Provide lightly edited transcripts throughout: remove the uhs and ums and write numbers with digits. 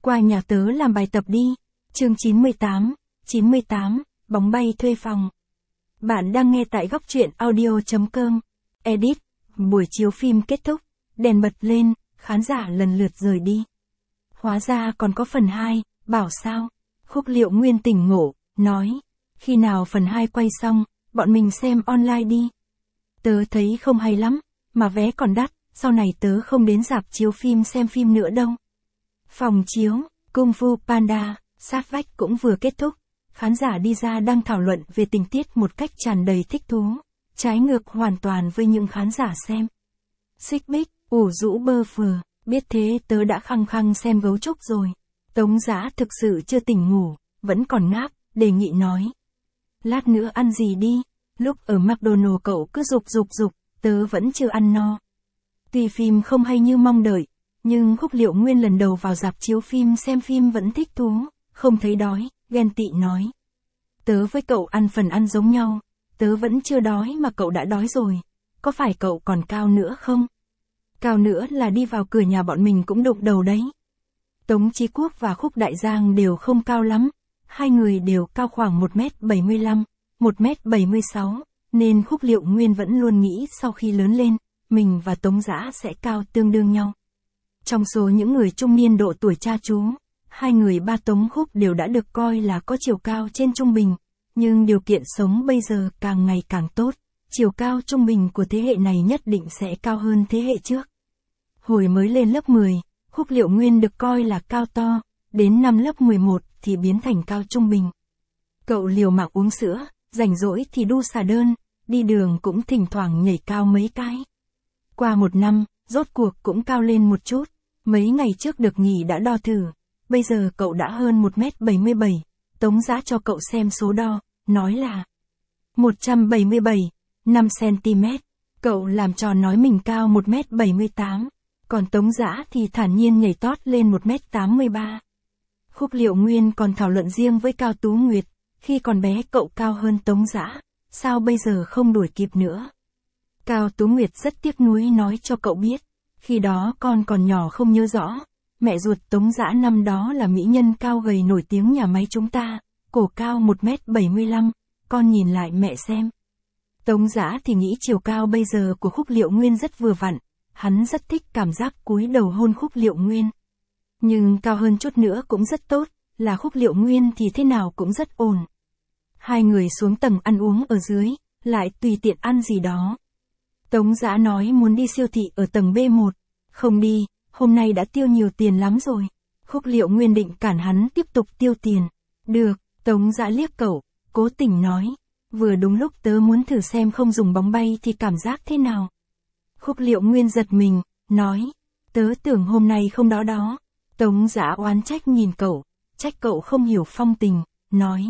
Qua nhà tớ làm bài tập đi. Chương 98, bóng bay thuê phòng. Bạn đang nghe tại góc truyện audio.com. Edit. Buổi chiếu phim kết thúc, đèn bật lên, khán giả lần lượt rời đi. Hóa ra còn có phần 2, bảo sao? Khúc Liệu Nguyên tỉnh ngộ, nói, khi nào phần 2 quay xong, bọn mình xem online đi. Tớ thấy không hay lắm, mà vé còn đắt, sau này tớ không đến rạp chiếu phim xem phim nữa đâu. Phòng chiếu, Kung Fu Panda, sát vách cũng vừa kết thúc, khán giả đi ra đang thảo luận về tình tiết một cách tràn đầy thích thú, trái ngược hoàn toàn với những khán giả xem. Xích Bích, ủ rũ bơ phờ, biết thế tớ đã khăng khăng xem Gấu Trúc rồi. Tống Dã thực sự chưa tỉnh ngủ, vẫn còn ngáp, đề nghị nói. Lát nữa ăn gì đi, lúc ở McDonald's cậu cứ dục, tớ vẫn chưa ăn no. Tuy phim không hay như mong đợi, nhưng Khúc Liệu Nguyên lần đầu vào rạp chiếu phim xem phim vẫn thích thú, không thấy đói, ghen tị nói. Tớ với cậu ăn phần ăn giống nhau, tớ vẫn chưa đói mà cậu đã đói rồi, có phải cậu còn cao nữa không? Cao nữa là đi vào cửa nhà bọn mình cũng đụng đầu đấy. Tống Chí Quốc và Khúc Đại Giang đều không cao lắm, hai người đều cao khoảng 1m75, 1m76, nên Khúc Liệu Nguyên vẫn luôn nghĩ sau khi lớn lên, mình và Tống Dã sẽ cao tương đương nhau. Trong số những người trung niên độ tuổi cha chú, hai người ba Tống Khúc đều đã được coi là có chiều cao trên trung bình, nhưng điều kiện sống bây giờ càng ngày càng tốt, chiều cao trung bình của thế hệ này nhất định sẽ cao hơn thế hệ trước. Hồi mới lên lớp 10, Khúc Liệu Nguyên được coi là cao to, đến năm lớp 11 thì biến thành cao trung bình. Cậu liều mạng uống sữa, rảnh rỗi thì đu xà đơn, đi đường cũng thỉnh thoảng nhảy cao mấy cái. Qua một năm, rốt cuộc cũng cao lên một chút, mấy ngày trước được nghỉ đã đo thử, bây giờ cậu đã hơn 1m77, Tống Dã cho cậu xem số đo, nói là 177, 5cm, cậu làm trò nói mình cao 1m78, còn Tống Dã thì thản nhiên nhảy tót lên 1m83. Khúc Liệu Nguyên còn thảo luận riêng với Cao Tú Nguyệt, khi còn bé cậu cao hơn Tống Dã, sao bây giờ không đuổi kịp nữa? Cao Tú Nguyệt rất tiếc nuối nói cho cậu biết, khi đó con còn nhỏ không nhớ rõ, mẹ ruột Tống Dã năm đó là mỹ nhân cao gầy nổi tiếng nhà máy chúng ta, cổ cao 1m75, con nhìn lại mẹ xem. Tống Dã thì nghĩ chiều cao bây giờ của Khúc Liệu Nguyên rất vừa vặn, hắn rất thích cảm giác cúi đầu hôn Khúc Liệu Nguyên. Nhưng cao hơn chút nữa cũng rất tốt, là Khúc Liệu Nguyên thì thế nào cũng rất ổn. Hai người xuống tầng ăn uống ở dưới, lại tùy tiện ăn gì đó. Tống Dã nói muốn đi siêu thị ở tầng B1, không đi, hôm nay đã tiêu nhiều tiền lắm rồi. Khúc Liệu Nguyên định cản hắn tiếp tục tiêu tiền. Được, Tống Dã liếc cậu, cố tình nói, vừa đúng lúc tớ muốn thử xem không dùng bóng bay thì cảm giác thế nào. Khúc Liệu Nguyên giật mình, nói, tớ tưởng hôm nay không đó. Tống Dã oán trách nhìn cậu, trách cậu không hiểu phong tình, nói.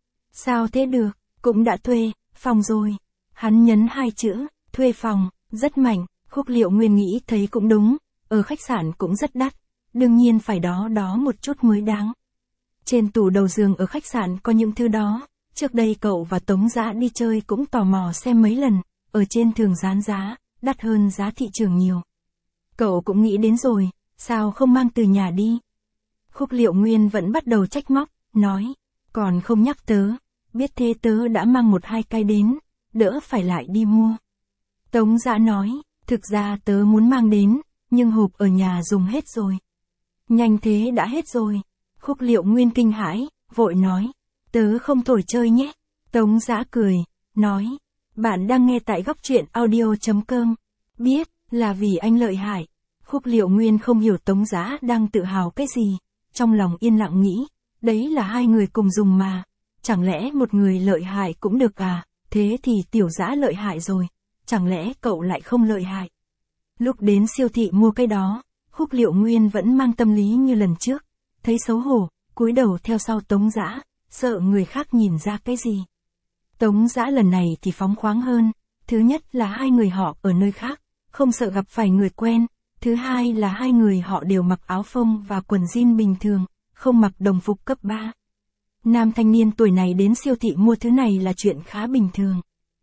Sao thế được, cũng đã thuê phòng rồi. Hắn nhấn hai chữ, thuê phòng, rất mạnh. Khúc Liệu Nguyên nghĩ thấy cũng đúng, ở khách sạn cũng rất đắt, đương nhiên phải đó một chút mới đáng. Trên tủ đầu giường ở khách sạn có những thứ đó, trước đây cậu và Tống Dã đi chơi cũng tò mò xem mấy lần, ở trên thường dán giá, đắt hơn giá thị trường nhiều. Cậu cũng nghĩ đến rồi, sao không mang từ nhà đi? Khúc Liệu Nguyên vẫn bắt đầu trách móc, nói, còn không nhắc tớ, biết thế tớ đã mang 1-2 cái đến, đỡ phải lại đi mua. Tống Dã nói, thực ra tớ muốn mang đến, nhưng hộp ở nhà dùng hết rồi. Nhanh thế đã hết rồi. Khúc Liệu Nguyên kinh hãi, vội nói, tớ không thổi chơi nhé. Tống Dã cười, nói, bạn đang nghe tại góc truyện audio.com. Biết, là vì anh lợi hại. Khúc Liệu Nguyên không hiểu Tống Dã đang tự hào cái gì, trong lòng yên lặng nghĩ, đấy là hai người cùng dùng mà, chẳng lẽ một người lợi hại cũng được à, thế thì Tiểu Dã lợi hại rồi, chẳng lẽ cậu lại không lợi hại. Lúc đến siêu thị mua cái đó, Khúc Liệu Nguyên vẫn mang tâm lý như lần trước, thấy xấu hổ, cúi đầu theo sau Tống Dã, sợ người khác nhìn ra cái gì. Tống Dã lần này thì phóng khoáng hơn, thứ nhất là hai người họ ở nơi khác, không sợ gặp phải người quen, thứ hai là hai người họ đều mặc áo phông và quần jean bình thường, không mặc đồng phục cấp 3. Nam thanh niên tuổi này đến siêu thị mua thứ này là chuyện khá bình thường.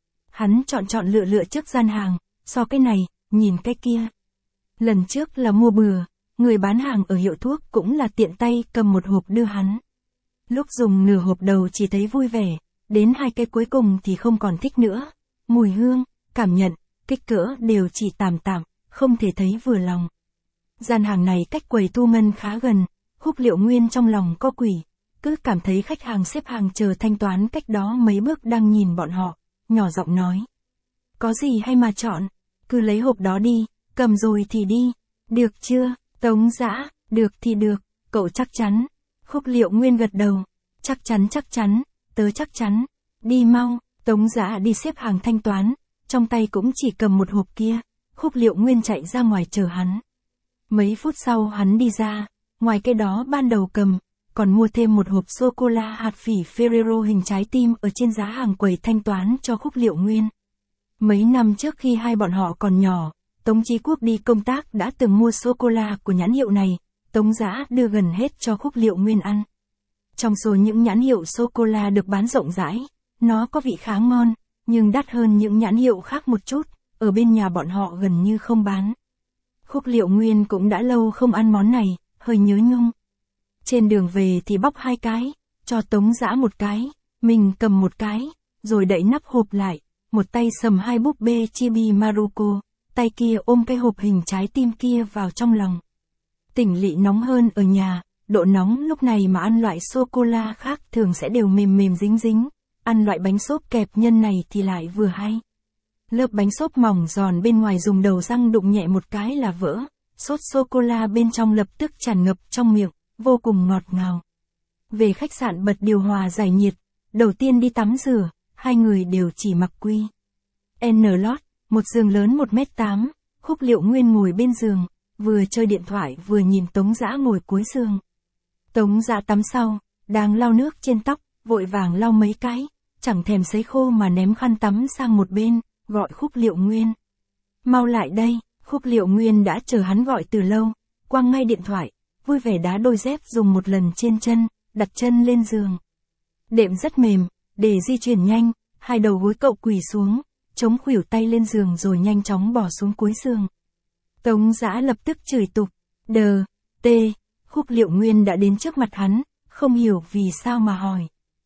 Hắn chọn lựa trước gian hàng, so cái này, nhìn cái kia. Lần trước là mua bừa, người bán hàng ở hiệu thuốc cũng là tiện tay cầm một hộp đưa hắn. Lúc dùng nửa hộp đầu chỉ thấy vui vẻ, đến 2 cái cuối cùng thì không còn thích nữa. Mùi hương, cảm nhận, kích cỡ đều chỉ tạm tạm, không thể thấy vừa lòng. Gian hàng này cách quầy thu ngân khá gần, Khúc Liệu Nguyên trong lòng có quỷ, cứ cảm thấy khách hàng xếp hàng chờ thanh toán cách đó mấy bước đang nhìn bọn họ, nhỏ giọng nói. Có gì hay mà chọn, cứ lấy hộp đó đi, cầm rồi thì đi, được chưa, Tống Dã, được thì được, cậu chắc chắn. Khúc Liệu Nguyên gật đầu, chắc chắn, tớ chắc chắn, đi mau, Tống Dã đi xếp hàng thanh toán, trong tay cũng chỉ cầm một hộp kia, Khúc Liệu Nguyên chạy ra ngoài chờ hắn. Mấy phút sau hắn đi ra, ngoài cái đó ban đầu cầm, còn mua thêm một hộp sô-cô-la hạt phỉ Ferrero hình trái tim ở trên giá hàng quầy thanh toán cho Khúc Liệu Nguyên. Mấy năm trước khi hai bọn họ còn nhỏ, Tống Chí Quốc đi công tác đã từng mua sô-cô-la của nhãn hiệu này, Tống Dã đưa gần hết cho Khúc Liệu Nguyên ăn. Trong số những nhãn hiệu sô-cô-la được bán rộng rãi, nó có vị khá ngon, nhưng đắt hơn những nhãn hiệu khác một chút, ở bên nhà bọn họ gần như không bán. Khúc Liệu Nguyên cũng đã lâu không ăn món này, hơi nhớ nhung. Trên đường về thì bóc 2 cái, cho Tống Dã một cái, mình cầm một cái, rồi đậy nắp hộp lại, một tay sầm 2 búp bê chibi Maruko, tay kia ôm cái hộp hình trái tim kia vào trong lòng. Tỉnh lỵ nóng hơn ở nhà, độ nóng lúc này mà ăn loại sô-cô-la khác thường sẽ đều mềm mềm dính dính, ăn loại bánh xốp kẹp nhân này thì lại vừa hay. Lớp bánh xốp mỏng giòn bên ngoài dùng đầu răng đụng nhẹ một cái là vỡ, sốt sô-cô-la bên trong lập tức tràn ngập trong miệng, vô cùng ngọt ngào. Về khách sạn bật điều hòa giải nhiệt, đầu tiên đi tắm rửa, hai người đều chỉ mặc quy N-lót, một giường lớn 1m8, Khúc Liệu Nguyên ngồi bên giường, vừa chơi điện thoại vừa nhìn Tống Dã ngồi cuối giường. Tống Dã tắm sau, đang lau nước trên tóc, vội vàng lau mấy cái, chẳng thèm sấy khô mà ném khăn tắm sang một bên, gọi Khúc Liệu Nguyên. Mau lại đây, Khúc Liệu Nguyên đã chờ hắn gọi từ lâu, quăng ngay điện thoại, vui vẻ đá đôi dép dùng một lần trên chân, đặt chân lên giường. Đệm rất mềm, để di chuyển nhanh, hai đầu gối cậu quỳ xuống, chống khuỷu tay lên giường rồi nhanh chóng bỏ xuống cuối giường. Tống Dã lập tức chửi tục, đờ, tê, Khúc Liệu Nguyên đã đến trước mặt hắn, không hiểu vì sao mà hỏi.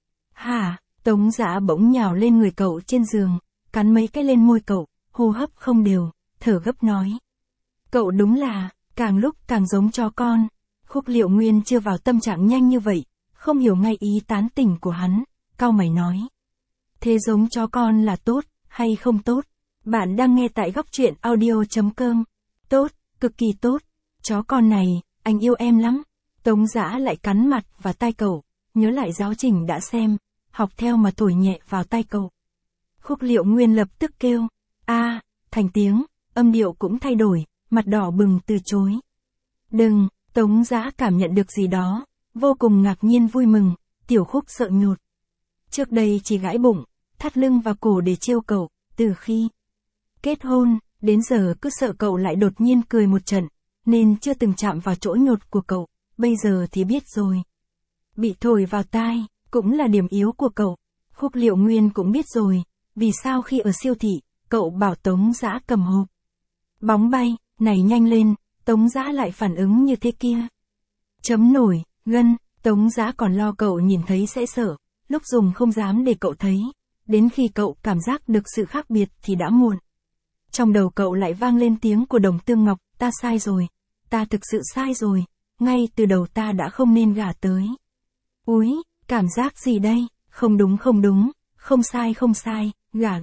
Hả, Tống Dã bỗng nhào lên người cậu trên giường, cắn mấy cái lên môi cậu, hô hấp không đều, thở gấp nói. Cậu đúng là, càng lúc càng giống chó con. Khúc Liệu Nguyên chưa vào tâm trạng nhanh như vậy, không hiểu ngay ý tán tỉnh của hắn, cau mày nói. Thế giống chó con là tốt, hay không tốt? Bạn đang nghe tại góc truyện audio.com. Tốt, cực kỳ tốt. Chó con này, anh yêu em lắm. Tống Dã lại cắn mặt và tai cậu, nhớ lại giáo trình đã xem, học theo mà thổi nhẹ vào tai cậu. Khúc Liệu Nguyên lập tức kêu, a, thành tiếng, âm điệu cũng thay đổi, mặt đỏ bừng từ chối. Đừng, Tống Dã cảm nhận được gì đó, vô cùng ngạc nhiên vui mừng, Tiểu Khúc sợ nhột. Trước đây chỉ gãi bụng, thắt lưng và cổ để trêu cậu, từ khi kết hôn, đến giờ cứ sợ cậu lại đột nhiên cười một trận, nên chưa từng chạm vào chỗ nhột của cậu, bây giờ thì biết rồi. Bị thổi vào tai, cũng là điểm yếu của cậu. Khúc Liệu Nguyên cũng biết rồi, vì sao khi ở siêu thị, cậu bảo Tống Dã cầm hộp bóng bay, này nhanh lên, Tống Dã lại phản ứng như thế kia. Chấm nổi, gân, Tống Dã còn lo cậu nhìn thấy sẽ sợ, lúc dùng không dám để cậu thấy, đến khi cậu cảm giác được sự khác biệt thì đã muộn. Trong đầu cậu lại vang lên tiếng của Đồng Tương Ngọc, ta sai rồi, ta thực sự sai rồi, ngay từ đầu ta đã không nên gả tới. Úi, cảm giác gì đây, không đúng, không sai, gả.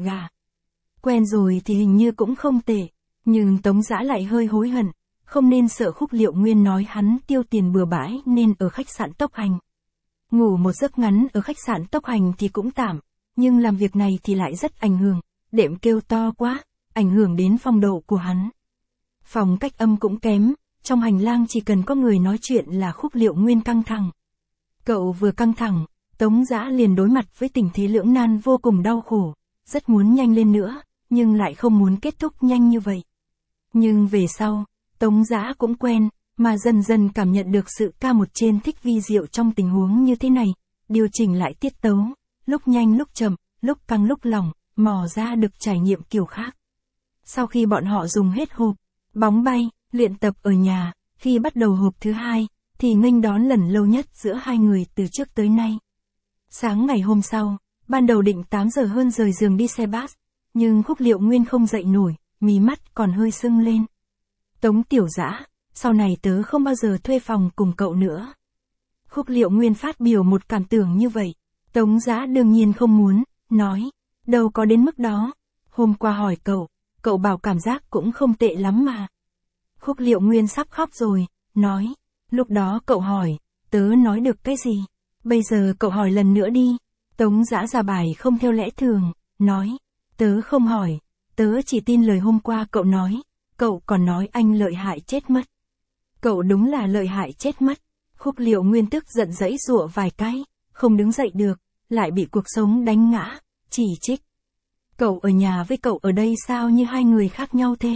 Quen rồi thì hình như cũng không tệ, nhưng Tống Dã lại hơi hối hận, không nên sợ Khúc Liệu Nguyên nói hắn tiêu tiền bừa bãi nên ở khách sạn Tốc Hành. Ngủ một giấc ngắn ở khách sạn Tốc Hành thì cũng tạm, nhưng làm việc này thì lại rất ảnh hưởng, đệm kêu to quá, ảnh hưởng đến phong độ của hắn. Phòng cách âm cũng kém, trong hành lang chỉ cần có người nói chuyện là Khúc Liệu Nguyên căng thẳng. Cậu vừa căng thẳng, Tống Dã liền đối mặt với tình thế lưỡng nan vô cùng đau khổ, rất muốn nhanh lên nữa, nhưng lại không muốn kết thúc nhanh như vậy. Nhưng về sau, Tống Dã cũng quen, mà dần dần cảm nhận được sự ca một trên thích vi diệu trong tình huống như thế này, điều chỉnh lại tiết tấu, lúc nhanh lúc chậm, lúc căng lúc lỏng, mò ra được trải nghiệm kiểu khác. Sau khi bọn họ dùng hết hộp bóng bay, luyện tập ở nhà, Khi bắt đầu hộp thứ hai, thì nghênh đón lần lâu nhất giữa hai người từ trước tới nay. Sáng ngày hôm sau, ban đầu định 8 giờ hơn rời giường đi xe bus, nhưng Khúc Liệu Nguyên không dậy nổi, mí mắt còn hơi sưng lên. Tống Tiểu Dã, sau này tớ không bao giờ thuê phòng cùng cậu nữa. Khúc Liệu Nguyên phát biểu một cảm tưởng như vậy. Tống Dã đương nhiên không muốn, nói, đâu có đến mức đó. Hôm qua hỏi cậu bảo cảm giác cũng không tệ lắm mà. Khúc Liệu Nguyên sắp khóc rồi, nói, lúc đó cậu hỏi, tớ nói được cái gì? Bây giờ cậu hỏi lần nữa đi. Tống Dã ra bài không theo lẽ thường, nói, tớ không hỏi, tớ chỉ tin lời hôm qua cậu nói, cậu còn nói anh lợi hại chết mất. Cậu đúng là lợi hại chết mất. Khúc Liệu Nguyên tức giận giãy giụa vài cái, không đứng dậy được, lại bị cuộc sống đánh ngã, chỉ trích. Cậu ở nhà với cậu ở đây sao như hai người khác nhau thế?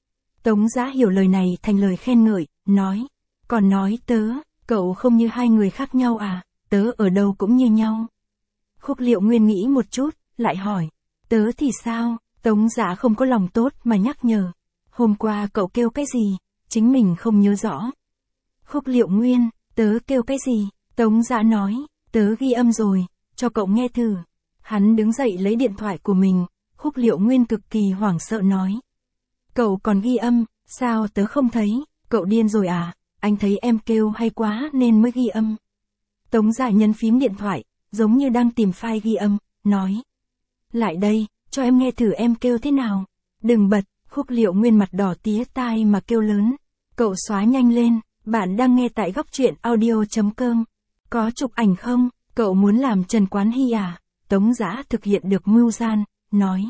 Tống Dã hiểu lời này thành lời khen ngợi, nói, còn nói cậu không như hai người khác nhau à, tớ ở đâu cũng như nhau. Khúc Liệu Nguyên nghĩ một chút, lại hỏi, tớ thì sao? Tống Dã không có lòng tốt mà nhắc nhở. Hôm qua cậu kêu cái gì? Chính mình không nhớ rõ. Khúc Liệu Nguyên, tớ kêu cái gì? Tống Dã nói, tớ ghi âm rồi, cho cậu nghe thử. Hắn đứng dậy lấy điện thoại của mình, Khúc Liệu Nguyên cực kỳ hoảng sợ nói. Cậu còn ghi âm, sao tớ không thấy, cậu điên rồi à, anh thấy em kêu hay quá nên mới ghi âm. Tống Dã nhấn phím điện thoại, giống như đang tìm file ghi âm, nói. Lại đây, cho em nghe thử em kêu thế nào. Đừng bật, Khúc Liệu Nguyên mặt đỏ tía tai mà kêu lớn. Cậu xóa nhanh lên, bạn đang nghe tại góc truyện audio.com. Có chụp ảnh không, cậu muốn làm Trần Quán Hy à? Tống Dã thực hiện được mưu gian, nói.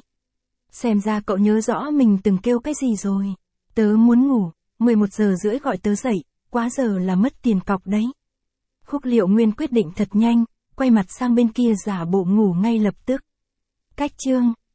Xem ra cậu nhớ rõ mình từng kêu cái gì rồi. Tớ muốn ngủ, 11 giờ rưỡi gọi tớ dậy, quá giờ là mất tiền cọc đấy. Khúc Liệu Nguyên quyết định thật nhanh, quay mặt sang bên kia giả bộ ngủ ngay lập tức. Cách chương